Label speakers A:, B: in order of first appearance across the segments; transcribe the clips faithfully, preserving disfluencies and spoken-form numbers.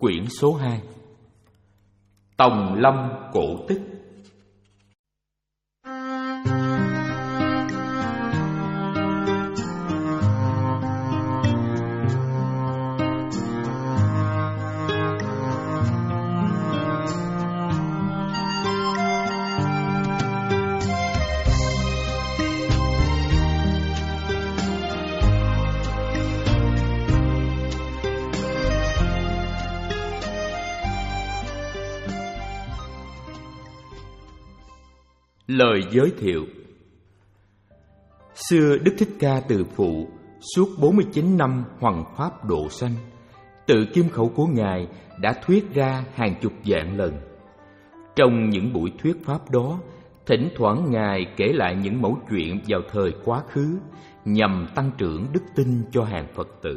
A: Quyển số hai. Tòng Lâm Cổ Tích. Lời giới thiệu. Xưa Đức Thích Ca Từ Phụ suốt bốn mươi chín năm hoằng pháp độ sanh, tự kim khẩu của Ngài đã thuyết ra hàng chục vạn lần. Trong những buổi thuyết pháp đó, thỉnh thoảng Ngài kể lại những mẩu chuyện vào thời quá khứ nhằm tăng trưởng đức tin cho hàng Phật tử.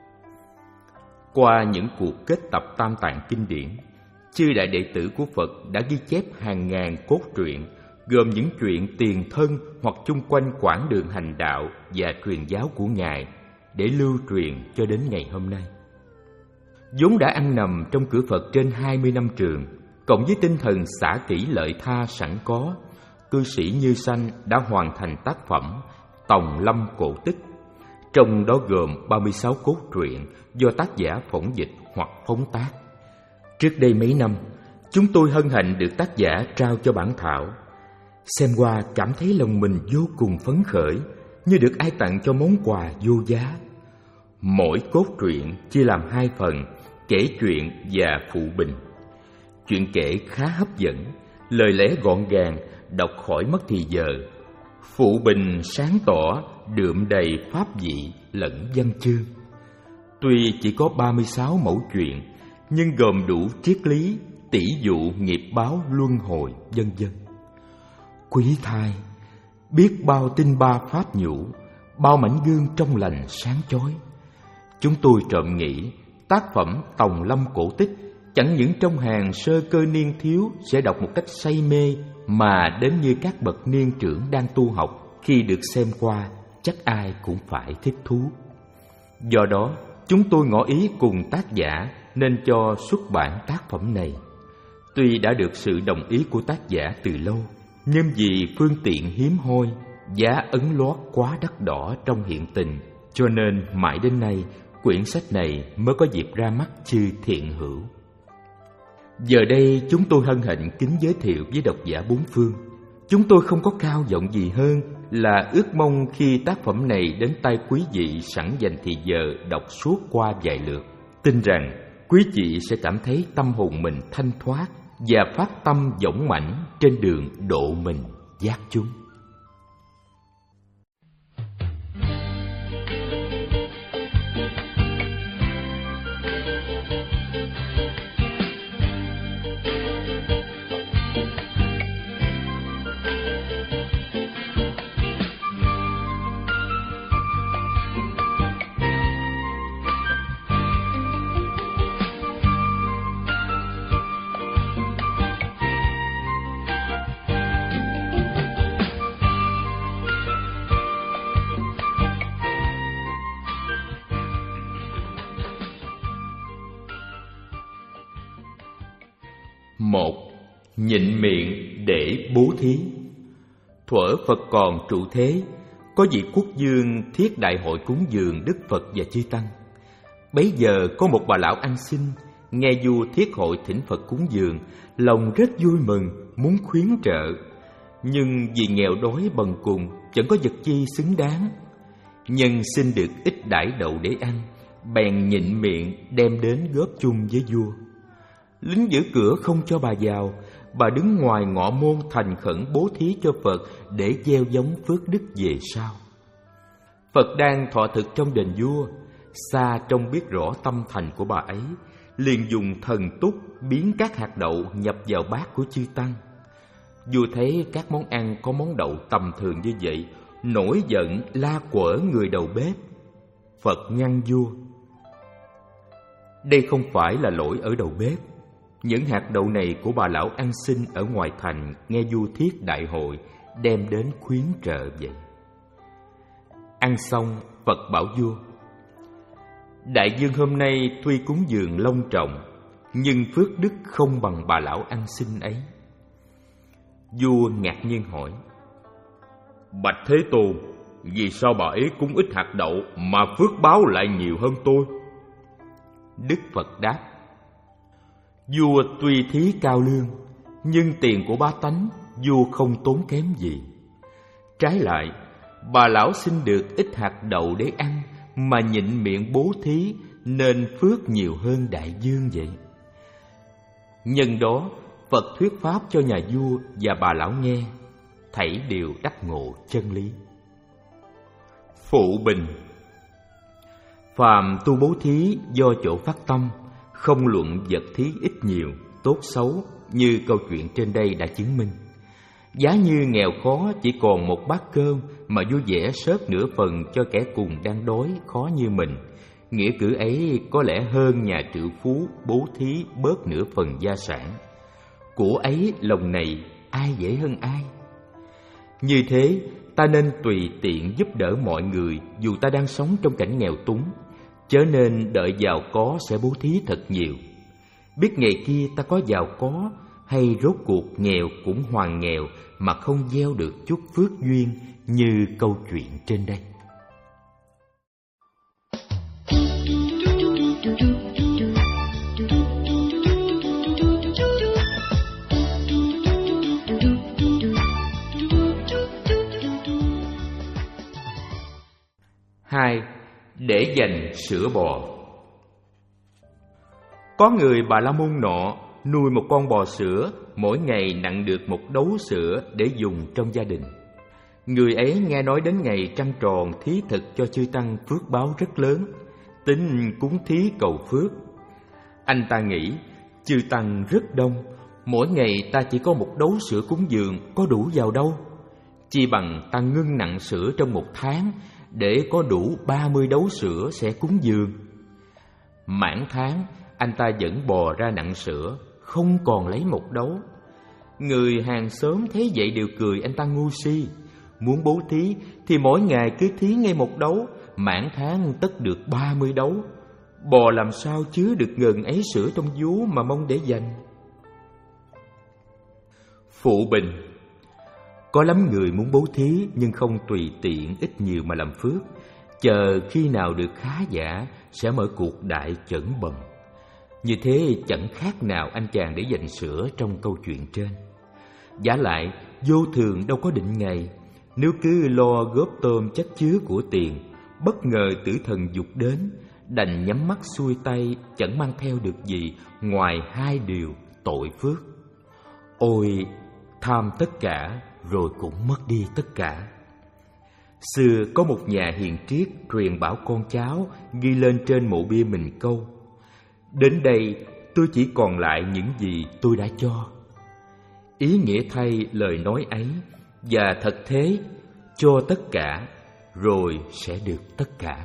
A: Qua những cuộc kết tập tam tạng kinh điển, chư đại đệ tử của Phật đã ghi chép hàng ngàn cốt truyện, gồm những chuyện tiền thân hoặc chung quanh quãng đường hành đạo và truyền giáo của Ngài, để lưu truyền cho đến ngày hôm nay. Vốn đã ăn nằm trong cửa Phật trên hai mươi năm trường, cộng với tinh thần xả kỹ lợi tha sẵn có, cư sĩ Như Sanh đã hoàn thành tác phẩm Tòng Lâm Cổ Tích, trong đó gồm ba mươi sáu cốt truyện do tác giả phỏng dịch hoặc phóng tác. Trước đây mấy năm, chúng tôi hân hạnh được tác giả trao cho bản thảo. Xem qua cảm thấy lòng mình vô cùng phấn khởi, như được ai tặng cho món quà vô giá. Mỗi cốt truyện chia làm hai phần, kể chuyện và phụ bình. Chuyện kể khá hấp dẫn, lời lẽ gọn gàng, đọc khỏi mất thì giờ. Phụ bình sáng tỏ, đượm đầy pháp vị lẫn văn chương. Tuy chỉ có ba mươi sáu mẫu chuyện, nhưng gồm đủ triết lý, tỷ dụ, nghiệp báo, luân hồi, vân vân. Quý thai, biết bao tinh ba pháp nhũ, bao mảnh gương trong lành sáng chói. Chúng tôi trộm nghĩ tác phẩm Tòng Lâm Cổ Tích chẳng những trong hàng sơ cơ niên thiếu sẽ đọc một cách say mê, mà đến như các bậc niên trưởng đang tu học, khi được xem qua chắc ai cũng phải thích thú. Do đó, chúng tôi ngỏ ý cùng tác giả nên cho xuất bản tác phẩm này. Tuy đã được sự đồng ý của tác giả từ lâu, nhưng vì phương tiện hiếm hoi, giá ấn lót quá đắt đỏ trong hiện tình, cho nên mãi đến nay quyển sách này mới có dịp ra mắt chư thiện hữu. Giờ đây chúng tôi hân hạnh kính giới thiệu với độc giả bốn phương. Chúng tôi không có cao vọng gì hơn là ước mong khi tác phẩm này đến tay quý vị sẵn dành thì giờ đọc suốt qua vài lượt, tin rằng quý vị sẽ cảm thấy tâm hồn mình thanh thoát và phát tâm dũng mãnh trên đường độ mình giác chúng. Một, nhịn miệng để bố thí. Thuở Phật còn trụ thế, có vị quốc vương thiết đại hội cúng dường Đức Phật và chư tăng. Bấy giờ có một bà lão ăn xin, nghe vua thiết hội thỉnh Phật cúng dường, lòng rất vui mừng, muốn khuyến trợ. Nhưng vì nghèo đói bần cùng, chẳng có vật chi xứng đáng. Nhân xin được ít đãi đậu để ăn, bèn nhịn miệng đem đến góp chung với vua. Lính giữ cửa không cho bà vào, bà đứng ngoài ngọ môn thành khẩn bố thí cho Phật để gieo giống phước đức về sau. Phật đang thọ thực trong đền vua, xa trông biết rõ tâm thành của bà ấy, liền dùng thần túc biến các hạt đậu nhập vào bát của chư tăng. Vua thấy các món ăn có món đậu tầm thường như vậy, nổi giận la quở người đầu bếp. Phật ngăn vua: đây không phải là lỗi ở đầu bếp. Những hạt đậu này của bà lão ăn xin ở ngoài thành nghe vua thiết đại hội đem đến khuyến trợ vậy. Ăn xong, Phật bảo vua: đại vương hôm nay tuy cúng dường long trọng, nhưng phước đức không bằng bà lão ăn xin ấy. Vua ngạc nhiên hỏi: Bạch Thế Tôn, vì sao bà ấy cúng ít hạt đậu mà phước báo lại nhiều hơn tôi? Đức Phật đáp: Vua tuy thí cao lương, nhưng tiền của bá tánh vua không tốn kém gì. Trái lại, bà lão xin được ít hạt đậu để ăn mà nhịn miệng bố thí, nên phước nhiều hơn đại dương vậy. Nhân đó, Phật thuyết pháp cho nhà vua và bà lão nghe, thảy đều đắc ngộ chân lý. Phụ bình: phàm tu bố thí do chỗ phát tâm, không luận vật thí ít nhiều, tốt xấu, như câu chuyện trên đây đã chứng minh. Giá như nghèo khó chỉ còn một bát cơm mà vui vẻ xớt nửa phần cho kẻ cùng đang đói khó như mình, nghĩa cử ấy có lẽ hơn nhà triệu phú bố thí bớt nửa phần gia sản. Của ấy lòng này ai dễ hơn ai? Như thế, ta nên tùy tiện giúp đỡ mọi người dù ta đang sống trong cảnh nghèo túng, chớ nên đợi giàu có sẽ bố thí thật nhiều. Biết ngày kia ta có giàu có, hay rốt cuộc nghèo cũng hoàn nghèo mà không gieo được chút phước duyên như câu chuyện trên đây. Hai, để dành sữa bò. Có người Bà La Môn nọ nuôi một con bò sữa, mỗi ngày nặng được một đấu sữa để dùng trong gia đình. Người ấy nghe nói đến ngày trăng tròn thí thực cho chư tăng phước báo rất lớn, tính cúng thí cầu phước. Anh ta nghĩ chư tăng rất đông, mỗi ngày ta chỉ có một đấu sữa cúng dường có đủ vào đâu. Chi bằng ta ngưng nặng sữa trong một tháng, để có đủ ba mươi đấu sữa sẽ cúng dường. Mãn tháng, anh ta dẫn bò ra nặng sữa, không còn lấy một đấu. Người hàng xóm thấy vậy đều cười anh ta ngu si. Muốn bố thí thì mỗi ngày cứ thí ngay một đấu, mãn tháng tất được ba mươi đấu. Bò làm sao chứa được ngần ấy sữa trong vú mà mong để dành. Phụ bình: có lắm người muốn bố thí nhưng không tùy tiện ít nhiều mà làm phước, chờ khi nào được khá giả sẽ mở cuộc đại chẩn bần. Như thế chẳng khác nào anh chàng để dành sữa trong câu chuyện trên. Vả lại, vô thường đâu có định ngày. Nếu cứ lo góp tôm chất chứa của tiền, bất ngờ tử thần dục đến, đành nhắm mắt xuôi tay, chẳng mang theo được gì ngoài hai điều tội phước. Ôi, tham tất cả rồi cũng mất đi tất cả. Xưa có một nhà hiền triết truyền bảo con cháu ghi lên trên mộ bia mình câu: đến đây tôi chỉ còn lại những gì tôi đã cho. Ý nghĩa thay lời nói ấy, và thật thế, cho tất cả rồi sẽ được tất cả.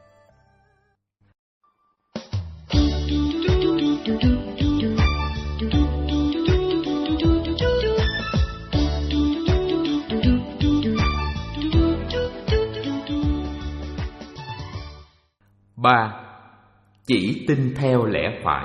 A: Ba, chỉ tin theo lẽ phải.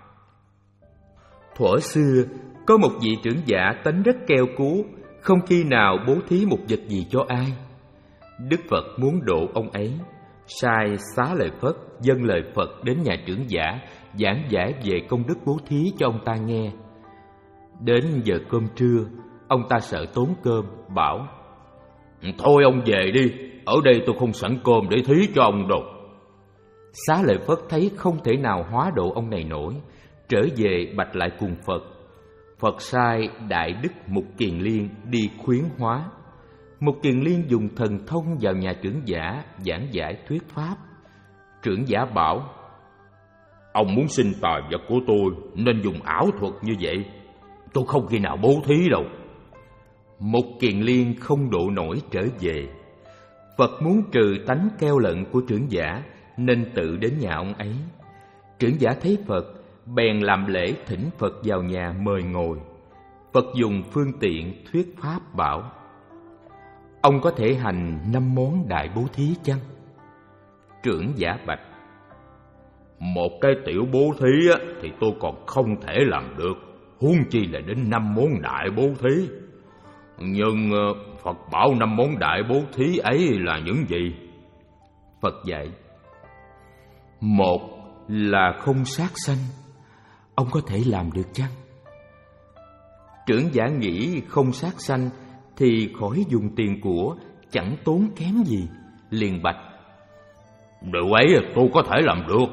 A: Thuở xưa, có một vị trưởng giả tánh rất keo cú, không khi nào bố thí một vật gì cho ai. Đức Phật muốn độ ông ấy, sai xá lời Phất dâng lời Phật đến nhà trưởng giả, giảng giải về công đức bố thí cho ông ta nghe. Đến giờ cơm trưa, ông ta sợ tốn cơm, bảo: thôi ông về đi, ở đây tôi không sẵn cơm để thí cho ông đâu. Xá lợi Phất thấy không thể nào hóa độ ông này nổi, trở về bạch lại cùng Phật. Phật sai Đại Đức Mục Kiền Liên đi khuyến hóa. Mục Kiền Liên dùng thần thông vào nhà trưởng giả giảng giải thuyết pháp. Trưởng giả bảo: ông muốn xin tài vật của tôi nên dùng ảo thuật như vậy, tôi không khi nào bố thí đâu. Mục Kiền Liên không độ nổi trở về. Phật muốn trừ tánh keo lận của trưởng giả nên tự đến nhà ông ấy. Trưởng giả thấy Phật bèn làm lễ thỉnh Phật vào nhà mời ngồi. Phật dùng phương tiện thuyết pháp bảo: ông có thể hành năm món đại bố thí chăng? Trưởng giả bạch: Một cái tiểu bố thí á, thì tôi còn không thể làm được, huống chi là đến năm món đại bố thí. Nhưng Phật bảo năm món đại bố thí ấy là những gì?
B: Phật dạy: một là không sát sanh. Ông có thể làm được chăng? Trưởng giả nghĩ không sát sanh thì khỏi dùng tiền của, chẳng tốn kém gì, liền bạch:
A: điều ấy tôi có thể làm được.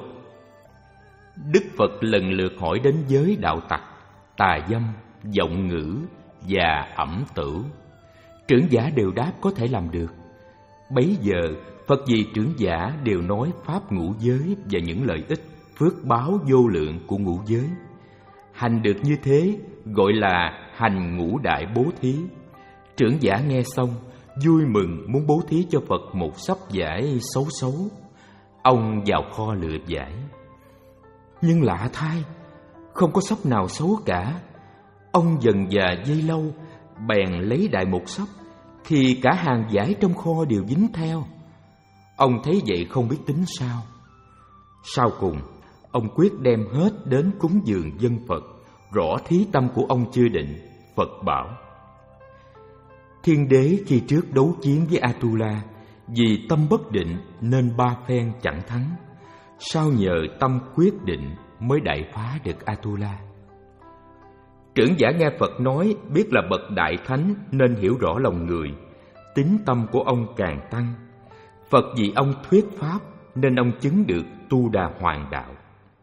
B: Đức Phật lần lượt hỏi đến giới đạo tặc, tà dâm, vọng ngữ và ẩm tử. Trưởng giả đều đáp có thể làm được. Bấy giờ Phật vì trưởng giả đều nói pháp ngũ giới và những lợi ích phước báo vô lượng của ngũ giới. Hành được như thế gọi là hành ngũ đại bố thí. Trưởng giả nghe xong vui mừng muốn bố thí cho Phật một sấp vải xấu xấu. Ông vào kho lựa vải, nhưng lạ thay, không có sấp nào xấu cả. Ông dần dà dây lâu, bèn lấy đại một sấp, thì cả hàng vải trong kho đều dính theo. Ông thấy vậy không biết tính sao. Sau cùng, ông quyết đem hết đến cúng dường dân Phật, rõ thí tâm của ông chưa định. Phật bảo: Thiên đế khi trước đấu chiến với Atula, vì tâm bất định nên ba phen chẳng thắng. Sau nhờ tâm quyết định mới đại phá được Atula. Trưởng giả nghe Phật nói biết là bậc đại thánh nên hiểu rõ lòng người, tín tâm của ông càng tăng. Phật vì ông thuyết pháp nên ông chứng được Tu Đà Hoàng đạo.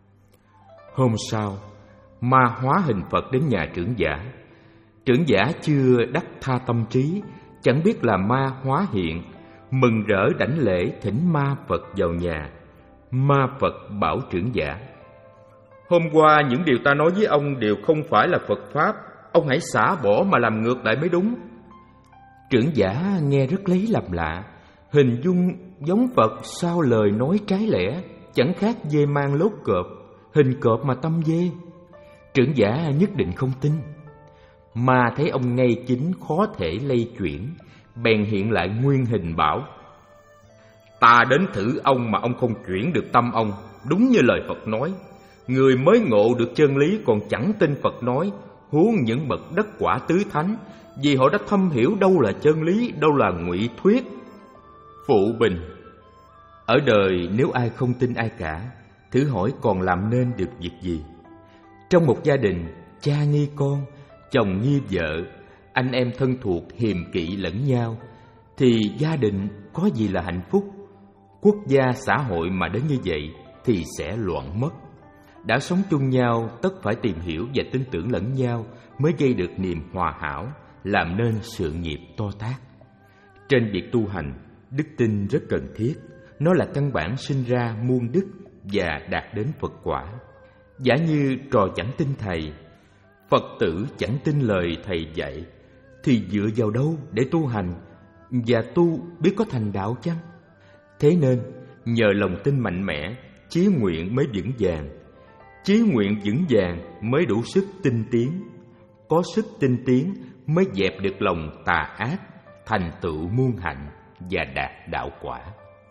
B: Hôm sau, ma hóa hình Phật đến nhà trưởng giả. Trưởng giả chưa đắc tha tâm trí, chẳng biết là ma hóa hiện, mừng rỡ đảnh lễ thỉnh ma Phật vào nhà. Ma Phật bảo trưởng giả:
A: Hôm qua những điều ta nói với ông đều không phải là Phật pháp, ông hãy xả bỏ mà làm ngược lại mới đúng.
B: Trưởng giả nghe rất lấy làm lạ, hình dung giống Phật sao lời nói trái lẽ, chẳng khác dê mang lốt cọp, hình cọp mà tâm dê. Trưởng giả nhất định không tin. Mà thấy ông ngay chính khó thể lay chuyển, bèn hiện lại nguyên hình bảo:
A: Ta đến thử ông mà ông không chuyển được tâm ông, đúng như lời Phật nói. Người mới ngộ được chân lý còn chẳng tin Phật nói, huống những bậc đất quả tứ thánh, vì họ đã thâm hiểu đâu là chân lý, đâu là ngụy thuyết.
B: Phụ bình: Ở đời nếu ai không tin ai cả, thử hỏi còn làm nên được việc gì? Trong một gia đình, cha nghi con, chồng nghi vợ, anh em thân thuộc hiềm kỵ lẫn nhau, thì gia đình có gì là hạnh phúc? Quốc gia xã hội mà đến như vậy thì sẽ loạn mất. Đã sống chung nhau tất phải tìm hiểu và tin tưởng lẫn nhau mới gây được niềm hòa hảo, làm nên sự nghiệp to tát. Trên việc tu hành, đức tin rất cần thiết. Nó là căn bản sinh ra muôn đức và đạt đến Phật quả. Giả như trò chẳng tin thầy, Phật tử chẳng tin lời thầy dạy, thì dựa vào đâu để tu hành và tu biết có thành đạo chăng? Thế nên nhờ lòng tin mạnh mẽ, chí nguyện mới vững vàng. Chí nguyện vững vàng mới đủ sức tinh tiến. Có sức tinh tiến mới dẹp được lòng tà ác, thành tựu muôn hạnh và đạt đạo quả.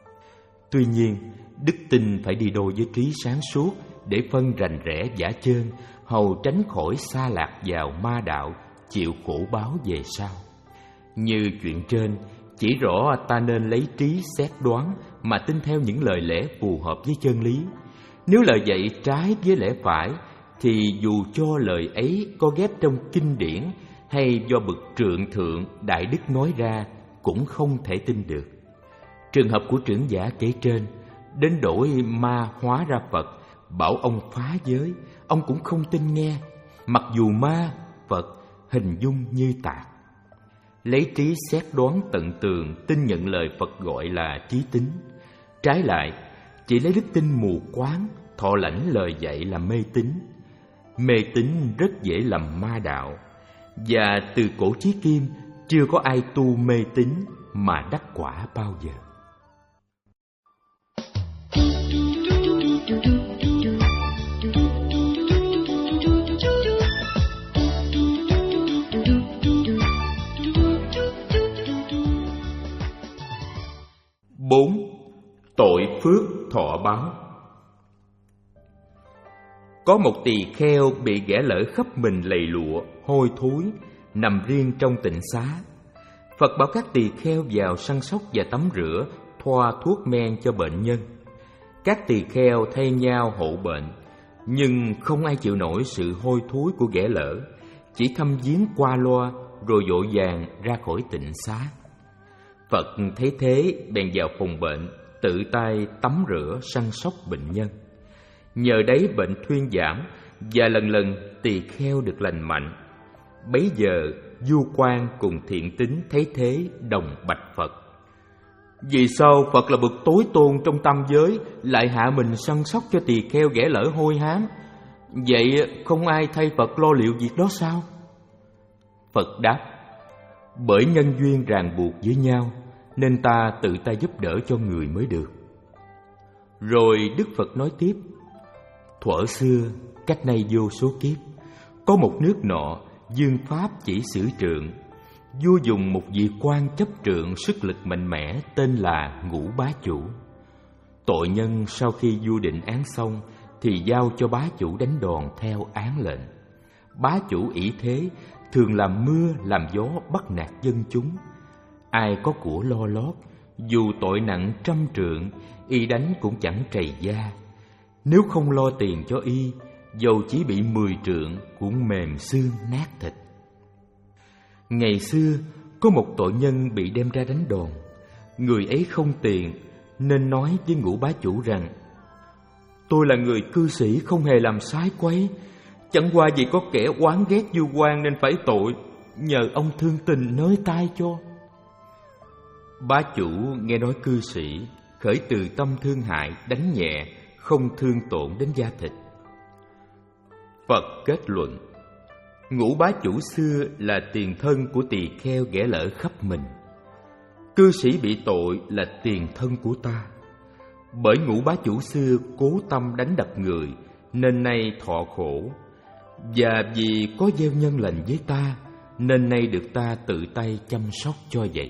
B: Tuy nhiên, đức tin phải đi đôi với trí sáng suốt để phân rành rẽ giả chơn, hầu tránh khỏi sa lạc vào ma đạo, chịu khổ báo về sau. Như chuyện trên, chỉ rõ ta nên lấy trí xét đoán mà tin theo những lời lẽ phù hợp với chân lý. Nếu lời dạy trái với lẽ phải, thì dù cho lời ấy có ghép trong kinh điển hay do bậc trượng thượng đại đức nói ra, cũng không thể tin được. Trường hợp của trưởng giả kể trên, đến đổi ma hóa ra Phật, bảo ông phá giới, ông cũng không tin nghe, mặc dù ma, Phật hình dung như tạc. Lấy trí xét đoán tận tường, tin nhận lời Phật gọi là trí tín. Trái lại, chỉ lấy đức tin mù quáng, thọ lãnh lời dạy là mê tín. Mê tín rất dễ lầm ma đạo, và từ cổ chí kim chưa có ai tu mê tín mà đắc quả bao giờ.
A: Bốn. Tội phước thọ báo.
B: Có một tỳ kheo bị ghẻ lở khắp mình lầy lụa, hôi thối, nằm riêng trong tịnh xá. Phật bảo các tỳ kheo vào săn sóc và tắm rửa, thoa thuốc men cho bệnh nhân. Các tỳ kheo thay nhau hộ bệnh, nhưng không ai chịu nổi sự hôi thối của ghẻ lở, chỉ thăm viếng qua loa rồi vội vàng ra khỏi tịnh xá. Phật thấy thế bèn vào phòng bệnh, tự tay tắm rửa săn sóc bệnh nhân. Nhờ đấy bệnh thuyên giảm, và lần lần tỳ kheo được lành mạnh. Bấy giờ Du Quan cùng Thiện Tín thấy thế đồng bạch Phật: vì sao Phật là bậc tối tôn trong tam giới lại hạ mình săn sóc cho tỳ kheo ghẻ lở hôi hám? Vậy không ai thay Phật lo liệu việc đó sao? Phật đáp: bởi nhân duyên ràng buộc với nhau, nên ta tự tay giúp đỡ cho người mới được. Rồi Đức Phật nói tiếp: thuở xưa, cách nay vô số kiếp, có một nước nọ, dương pháp chỉ xử trượng. Vua dùng một vị quan chấp trượng sức lực mạnh mẽ tên là Ngũ Bá Chủ. Tội nhân sau khi vua định án xong thì giao cho bá chủ đánh đòn theo án lệnh. Bá chủ ỷ thế, thường làm mưa làm gió bắt nạt dân chúng. Ai có của lo lót, dù tội nặng trăm trượng, y đánh cũng chẳng trầy da. Nếu không lo tiền cho y, dầu chỉ bị mười trượng cũng mềm xương nát thịt. Ngày xưa, có một tội nhân bị đem ra đánh đòn. Người ấy không tiền, nên nói với Ngũ Bá Chủ rằng: tôi là người cư sĩ không hề làm sai quấy, chẳng qua vì có kẻ oán ghét vua quan nên phải tội, nhờ ông thương tình nới tay cho. Bá chủ nghe nói cư sĩ, khởi từ tâm thương hại, đánh nhẹ, không thương tổn đến da thịt. Phật kết luận: Ngũ Bá Chủ xưa là tiền thân của tỳ kheo ghẻ lở khắp mình. Cư sĩ bị tội là tiền thân của ta. Bởi Ngũ Bá Chủ xưa cố tâm đánh đập người, nên nay thọ khổ. Và vì có gieo nhân lành với ta, nên nay được ta tự tay chăm sóc cho vậy.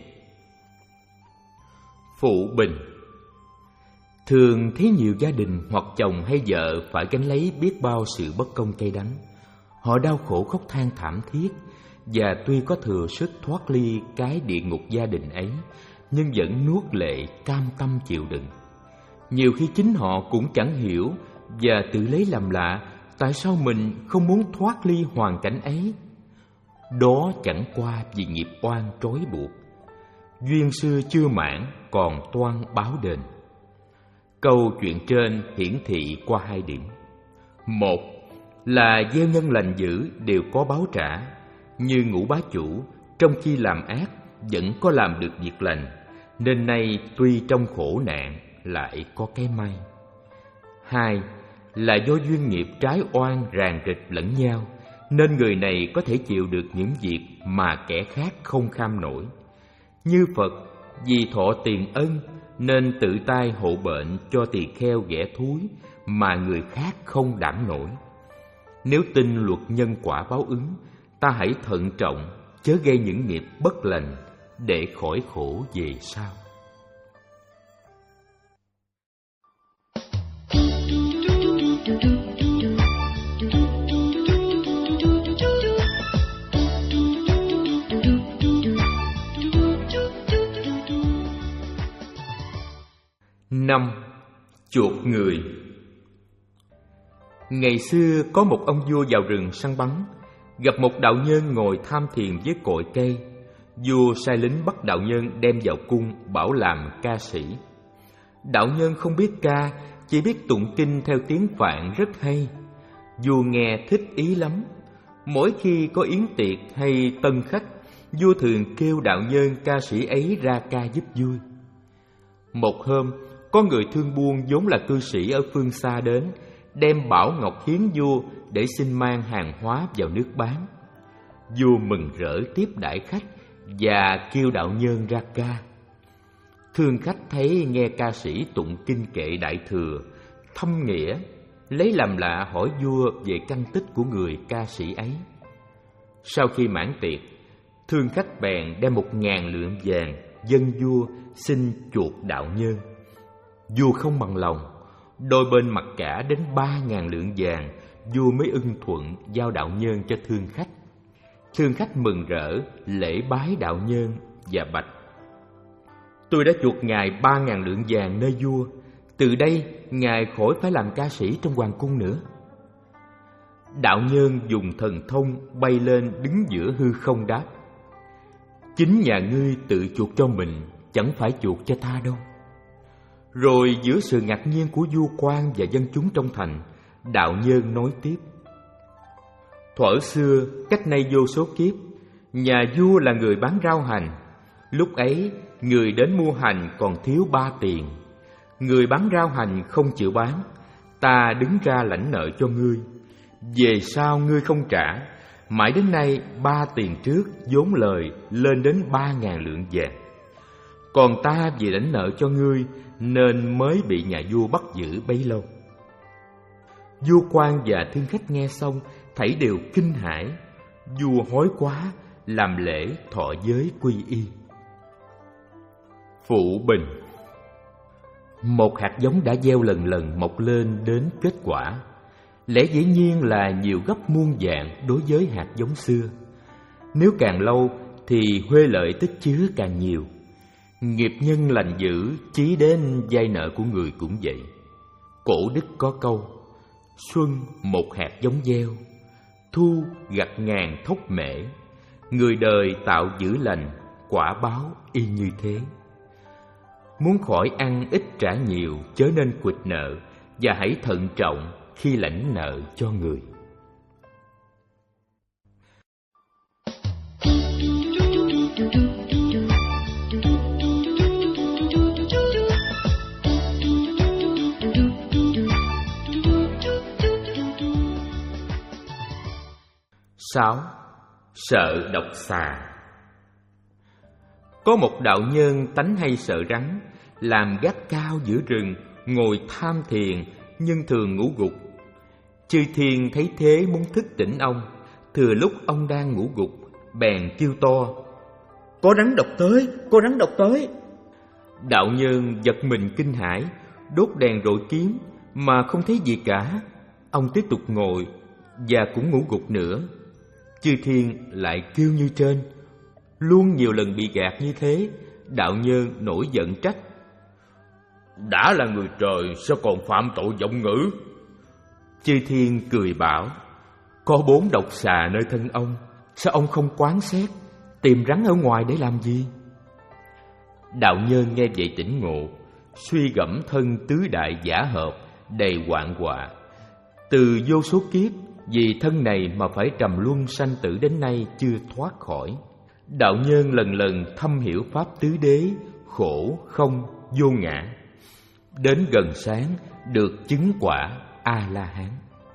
B: Phụ bình: thường thấy nhiều gia đình hoặc chồng hay vợ phải gánh lấy biết bao sự bất công cay đắng. Họ đau khổ khóc than thảm thiết, và tuy có thừa sức thoát ly cái địa ngục gia đình ấy, nhưng vẫn nuốt lệ cam tâm chịu đựng. Nhiều khi chính họ cũng chẳng hiểu và tự lấy làm lạ tại sao mình không muốn thoát ly hoàn cảnh ấy. Đó chẳng qua vì nghiệp oan trói buộc. Duyên xưa chưa mãn, còn toan báo đền. Câu chuyện trên hiển thị qua hai điểm. Một là gieo nhân lành dữ đều có báo trả, như Ngũ Bá Chủ trong khi làm ác vẫn có làm được việc lành, nên nay tuy trong khổ nạn lại có cái may. Hai là do duyên nghiệp trái oan ràng rịch lẫn nhau, nên người này có thể chịu được những việc mà kẻ khác không kham nổi. Như Phật vì thọ tiền ân nên tự tay hộ bệnh cho tỳ kheo ghẻ thúi mà người khác không đảm nổi. Nếu tin luật nhân quả báo ứng, ta hãy thận trọng, chớ gây những nghiệp bất lành để khỏi khổ về sau. Năm. Chuột người. Ngày xưa có một ông vua vào rừng săn bắn, gặp một đạo nhân ngồi tham thiền dưới cội cây. Vua sai lính bắt đạo nhân đem vào cung, bảo làm ca sĩ. Đạo nhân không biết ca, chỉ biết tụng kinh theo tiếng Phạn rất hay. Vua nghe thích ý lắm. Mỗi khi có yến tiệc hay tân khách, vua thường kêu đạo nhân ca sĩ ấy ra ca giúp vui. Một hôm, có người thương buôn vốn là cư sĩ ở phương xa đến, đem bảo ngọc hiến vua để xin mang hàng hóa vào nước bán. Vua mừng rỡ tiếp đãi khách và kêu đạo nhân ra ca. Thương khách thấy nghe ca sĩ tụng kinh kệ Đại Thừa, thâm nghĩa, lấy làm lạ hỏi vua về căn tích của người ca sĩ ấy. Sau khi mãn tiệc, thương khách bèn đem một ngàn lượng vàng dâng vua xin chuộc đạo nhân. Vua không bằng lòng, đôi bên mặc cả đến ba ngàn lượng vàng vua mới ưng thuận giao đạo nhơn cho Thương Khách. Thương Khách mừng rỡ lễ bái đạo nhơn và bạch: tôi đã chuộc ngài ba ngàn lượng vàng nơi vua, từ đây ngài khỏi phải làm ca sĩ trong hoàng cung nữa. Đạo nhơn dùng thần thông bay lên đứng giữa hư không đáp: chính nhà ngươi tự chuộc cho mình, chẳng phải chuộc cho ta đâu. Rồi giữa sự ngạc nhiên của vua quan và dân chúng trong thành, đạo nhơn nói tiếp: thuở xưa cách nay vô số kiếp, nhà vua là người bán rau hành. Lúc ấy người đến mua hành còn thiếu ba tiền. Người bán rau hành không chịu bán, ta đứng ra lãnh nợ cho ngươi. Về sau ngươi không trả, mãi đến nay ba tiền trước vốn lời lên đến ba ngàn lượng vàng. Còn ta vì lãnh nợ cho ngươi nên mới bị nhà vua bắt giữ bấy lâu. Vua quan và Thương Khách nghe xong thảy đều kinh hãi. Vua hối quá, làm lễ thọ giới quy y. Phụ bình: một hạt giống đã gieo lần lần mọc lên đến kết quả, lẽ dĩ nhiên là nhiều gấp muôn vạn đối với hạt giống xưa. Nếu càng lâu thì huê lợi tích chứa càng nhiều. Nghiệp nhân lành dữ, chí đến vay nợ của người cũng vậy. Cổ đức có câu: xuân một hạt giống gieo, thu gặt ngàn thóc mễ. Người đời tạo dữ lành, quả báo y như thế. Muốn khỏi ăn ít trả nhiều, chớ nên quỵt nợ, và hãy thận trọng khi lãnh nợ cho người. Sáu. Sợ độc xà. Có một đạo nhân tánh hay sợ rắn, làm gác cao giữa rừng, ngồi tham thiền nhưng thường ngủ gục. Chư thiên thấy thế muốn thức tỉnh ông, thừa lúc ông đang ngủ gục, bèn kêu to: có rắn độc tới, có rắn độc tới. Đạo nhân giật mình kinh hãi, đốt đèn rọi kiếm mà không thấy gì cả. Ông tiếp tục ngồi và cũng ngủ gục nữa. Chư thiên lại kêu như trên, luôn nhiều lần bị gạt như thế. Đạo nhân nổi giận trách: đã là người trời sao còn phạm tội vọng ngữ? Chư thiên cười bảo: có bốn độc xà nơi thân ông, sao ông không quán xét, tìm rắn ở ngoài để làm gì? Đạo nhân nghe vậy tỉnh ngộ, suy gẫm thân tứ đại giả hợp, đầy hoạn họa. Từ vô số kiếp, vì thân này mà phải trầm luân sanh tử đến nay chưa thoát khỏi. Đạo nhân lần lần thâm hiểu pháp tứ đế, khổ không vô ngã. Đến gần sáng được chứng quả A-la-hán.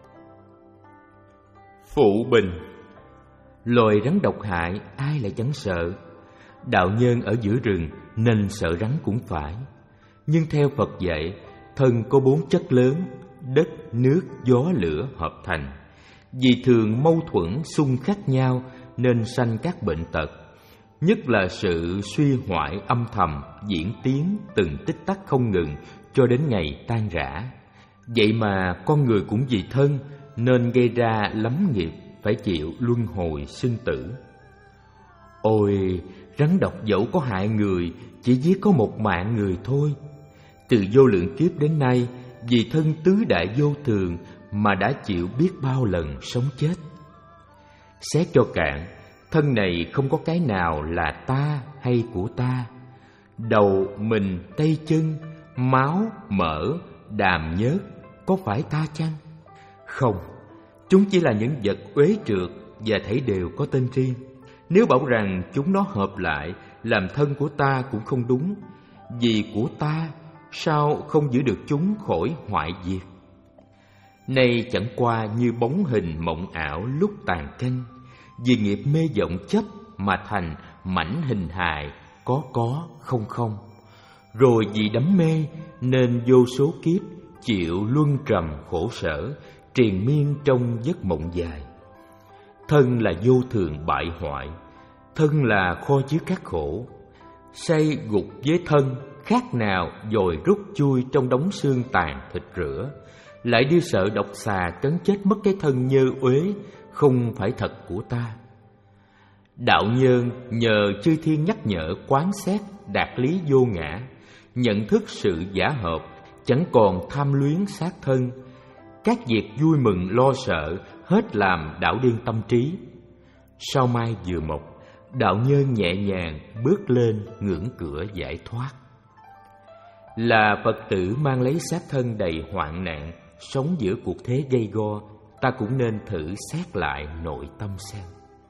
B: Phụ bình: loài rắn độc hại ai lại chẳng sợ. Đạo nhân ở giữa rừng nên sợ rắn cũng phải. Nhưng theo Phật dạy, thân có bốn chất lớn: đất, nước, gió, lửa hợp thành. Vì thường mâu thuẫn xung khắc nhau nên sanh các bệnh tật, nhất là sự suy hoại âm thầm diễn tiến từng tích tắc không ngừng cho đến ngày tan rã. Vậy mà con người cũng vì thân nên gây ra lắm nghiệp, phải chịu luân hồi sinh tử. Ôi, rắn độc dẫu có hại người, chỉ giết có một mạng người thôi. Từ vô lượng kiếp đến nay, vì thân tứ đại vô thường mà đã chịu biết bao lần sống chết. Xét cho cạn, thân này không có cái nào là ta hay của ta. Đầu, mình, tay chân, máu, mỡ, đàm nhớt, có phải ta chăng? Không, chúng chỉ là những vật uế trượt và thảy đều có tên riêng. Nếu bảo rằng chúng nó hợp lại làm thân của ta cũng không đúng. Vì của ta, sao không giữ được chúng khỏi hoại diệt? Nay chẳng qua như bóng hình mộng ảo lúc tàn canh. Vì nghiệp mê vọng chấp mà thành mảnh hình hài, có có không không. Rồi vì đắm mê nên vô số kiếp chịu luân trầm khổ sở, triền miên trong giấc mộng dài. Thân là vô thường bại hoại, thân là kho chứa các khổ. Say gục với thân khác nào dồi rút chui trong đống xương tàn thịt rữa. lại đi sợ độc xà cắn chết mất cái thân nhơ uế không phải thật của ta. Đạo nhân nhờ chư thiên nhắc nhở quán xét đạt lý vô ngã, nhận thức sự giả hợp, chẳng còn tham luyến sát thân. Các việc vui mừng lo sợ hết làm đảo điên tâm trí. Sau mai vừa mọc, đạo nhân nhẹ nhàng bước lên ngưỡng cửa giải thoát. Là Phật tử mang lấy xác thân đầy hoạn nạn, sống giữa cuộc thế gay go, ta cũng nên thử xét lại nội tâm xem.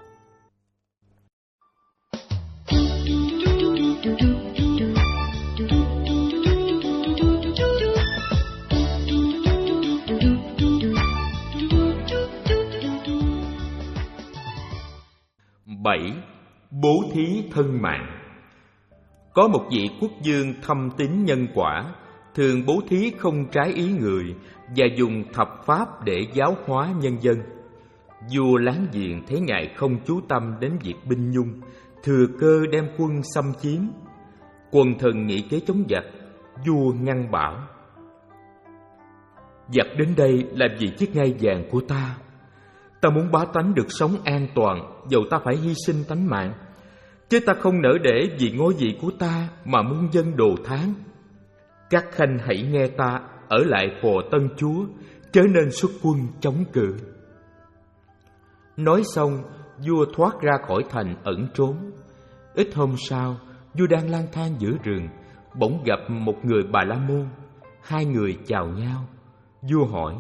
B: Bảy. Bố thí thân mạng. Có một vị quốc vương thâm tín nhân quả, thường bố thí không trái ý người và dùng thập pháp để giáo hóa nhân dân. Vua láng giềng thấy ngài không chú tâm đến việc binh nhung, thừa cơ đem quân xâm chiếm. Quần thần nghĩ kế chống giặc, vua ngăn bảo: giặc đến đây làm gì chiếc ngai vàng của ta? Ta muốn bá tánh được sống an toàn, dầu ta phải hy sinh tánh mạng, chứ ta không nỡ để vì ngôi vị của ta mà muôn dân đồ thán. Các khanh hãy nghe ta, ở lại phò Tân Chúa, chớ nên xuất quân chống cự. Nói xong, vua thoát ra khỏi thành ẩn trốn. Ít hôm sau, vua đang lang thang giữa rừng, bỗng gặp một người Bà La Môn. Hai người chào nhau. Vua hỏi: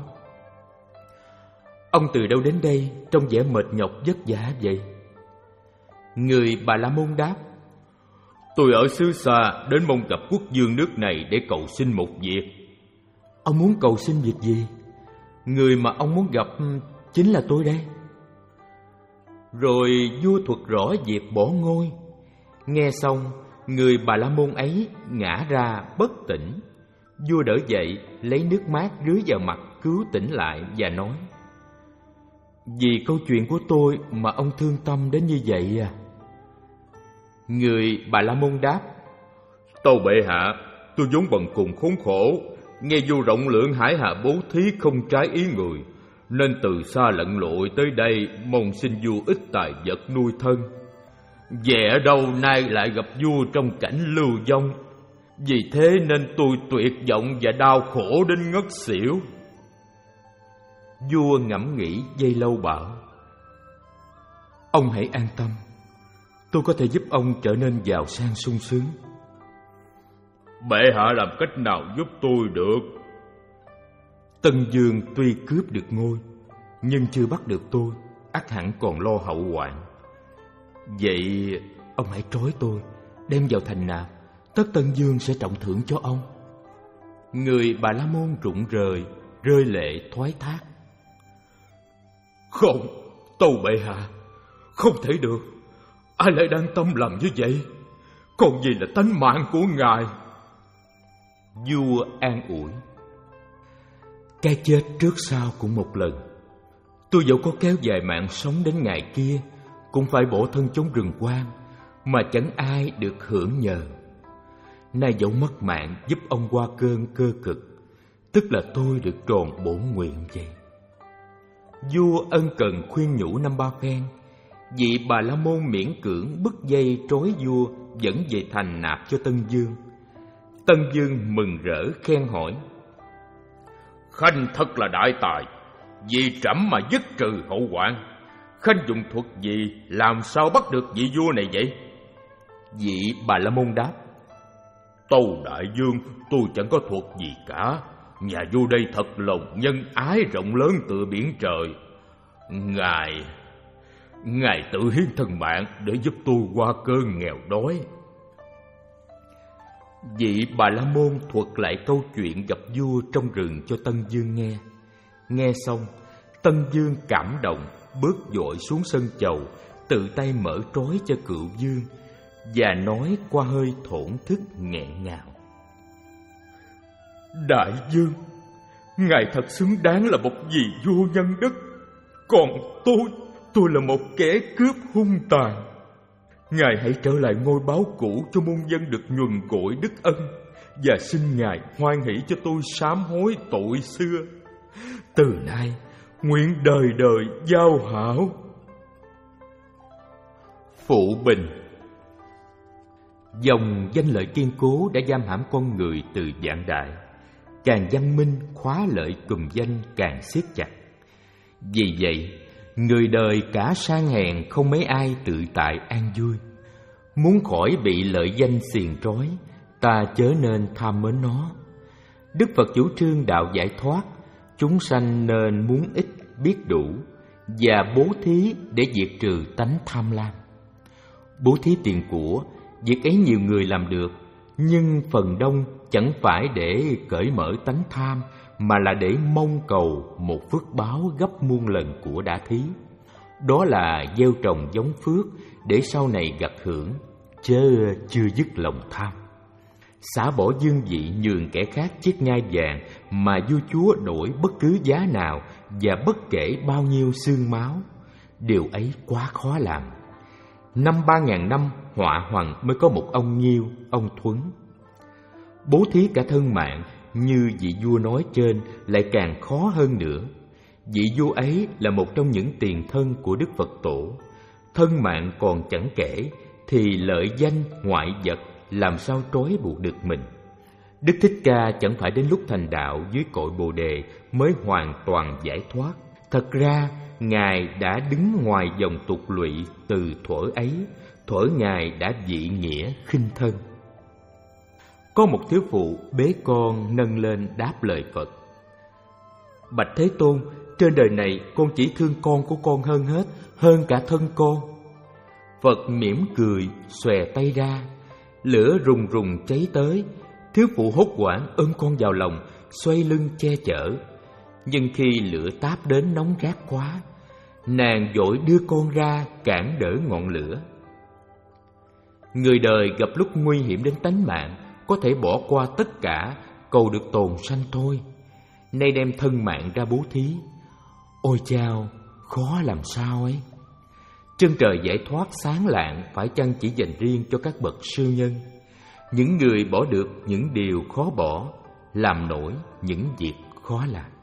B: ông từ đâu đến đây, trông vẻ mệt nhọc vất vả vậy? Người Bà La Môn đáp: tôi ở xứ xa đến mong gặp quốc vương nước này để cầu xin một việc. Ông muốn cầu xin việc gì? Người mà ông muốn gặp chính là tôi đây. Rồi vua thuật rõ việc bỏ ngôi. Nghe xong, người Bà La Môn ấy ngã ra bất tỉnh. Vua đỡ dậy, lấy nước mát rưới vào mặt cứu tỉnh lại và nói: vì câu chuyện của tôi mà ông thương tâm đến như vậy à? Người Bà La Môn đáp: tâu bệ hạ, tôi vốn bần cùng khốn khổ, nghe vua rộng lượng hải hạ bố thí không trái ý người, nên từ xa lặn lội tới đây mong xin vua ít tài vật nuôi thân. Về ở đâu nay lại gặp vua trong cảnh lưu vong, vì thế nên tôi tuyệt vọng và đau khổ đến ngất xỉu. Vua ngẫm nghĩ giây lâu bảo: ông hãy an tâm, tôi có thể giúp ông trở nên giàu sang sung sướng. Bệ hạ làm cách nào giúp tôi được? Tân vương tuy cướp được ngôi, nhưng chưa bắt được tôi, ắt hẳn còn lo hậu hoạn. Vậy ông hãy trói tôi, đem vào thành nạp, tất Tân vương sẽ trọng thưởng cho ông. Người Bà La Môn rụng rời, rơi lệ thoái thác. Không, tâu bệ hạ, không thể được. Ai lại đang tâm làm như vậy? Còn gì là tánh mạng của ngài? Vua an ủi: cái chết trước sau cũng một lần. Tôi dẫu có kéo dài mạng sống đến ngày kia, cũng phải bỏ thân chốn rừng hoang, mà chẳng ai được hưởng nhờ. Nay dẫu mất mạng giúp ông qua cơn cơ cực, tức là tôi được tròn bổn nguyện vậy. Vua ân cần khuyên nhủ năm ba phen, vị Bà La Môn miễn cưỡng bứt dây trói vua dẫn về thành nạp cho Tân vương. Tân vương mừng rỡ khen hỏi: khanh thật là đại tài, vì trẫm mà dứt trừ hậu hoạn. Khanh dùng thuật gì làm sao bắt được vị vua này vậy? Vị Bà La Môn đáp: tâu đại vương, tôi chẳng có thuật gì cả. Nhà vua đây thật lòng nhân ái rộng lớn tựa biển trời. Ngài Ngài tự hiến thân mạng để giúp tôi qua cơn nghèo đói. Vị Bà La Môn thuật lại câu chuyện gặp vua trong rừng cho Tân vương nghe. Nghe xong, Tân vương cảm động, bước vội xuống sân chầu, tự tay mở trói cho cựu vương và nói qua hơi thổn thức nghẹn ngào: đại vương, ngài thật xứng đáng là một vị vua nhân đức. Còn tôi, tôi là một kẻ cướp hung tàn. Ngài hãy trở lại ngôi báo cũ cho muôn dân được nhuần gội đức ân, và xin ngài hoan hỷ cho tôi sám hối tội xưa. Từ nay nguyện đời đời giao hảo. Phụ bình.
A: Dòng danh lợi kiên cố đã giam hãm con người từ vạn đại, càng văn minh khóa lợi cùm danh càng siết chặt. Vì vậy, người đời cả sang hèn không mấy ai tự tại an vui. Muốn khỏi bị lợi danh xiềng trói, ta chớ nên tham mến nó. Đức Phật chủ trương đạo giải thoát, chúng sanh nên muốn ít biết đủ và bố thí để diệt trừ tánh tham lam. Bố thí tiền của, việc ấy nhiều người làm được, nhưng phần đông chẳng phải để cởi mở tánh tham, mà là để mong cầu một phước báo gấp muôn lần của đã thí. Đó là gieo trồng giống phước để sau này gặt hưởng, chớ chưa dứt lòng tham. Xả bỏ dương vị nhường kẻ khác chiếc ngai vàng mà vua chúa đổi bất cứ giá nào và bất kể bao nhiêu xương máu, điều ấy quá khó làm. Năm ba ngàn năm họa hoàng mới có một ông Nghiêu, ông Thuấn. Bố thí cả thân mạng như vị vua nói trên lại càng khó hơn nữa. Vị vua ấy là một trong những tiền thân của Đức Phật Tổ. Thân mạng còn chẳng kể, thì lợi danh ngoại vật làm sao trói buộc được mình. Đức Thích Ca chẳng phải đến lúc thành đạo dưới cội Bồ Đề mới hoàn toàn giải thoát. Thật ra, Ngài đã đứng ngoài dòng tục lụy từ thuở ấy, thuở Ngài đã dị nghĩa khinh thân. Có một thiếu phụ bế con nâng lên đáp lời Phật: Bạch Thế Tôn, trên đời này con chỉ thương con của con hơn hết, hơn cả thân con. Phật mỉm cười, xòe tay ra, lửa rùng rùng cháy tới. Thiếu phụ hốt hoảng ôm con vào lòng, xoay lưng che chở. Nhưng khi lửa táp đến nóng rát quá, nàng vội đưa con ra cản đỡ ngọn lửa. Người đời gặp lúc nguy hiểm đến tánh mạng, có thể bỏ qua tất cả cầu được tồn sanh thôi, nay đem thân mạng ra bố thí. Ôi chao, khó làm sao ấy. Chân trời giải thoát sáng lạng phải chăng chỉ dành riêng cho các bậc siêu nhân, những người bỏ được những điều khó bỏ, làm nổi những việc khó làm.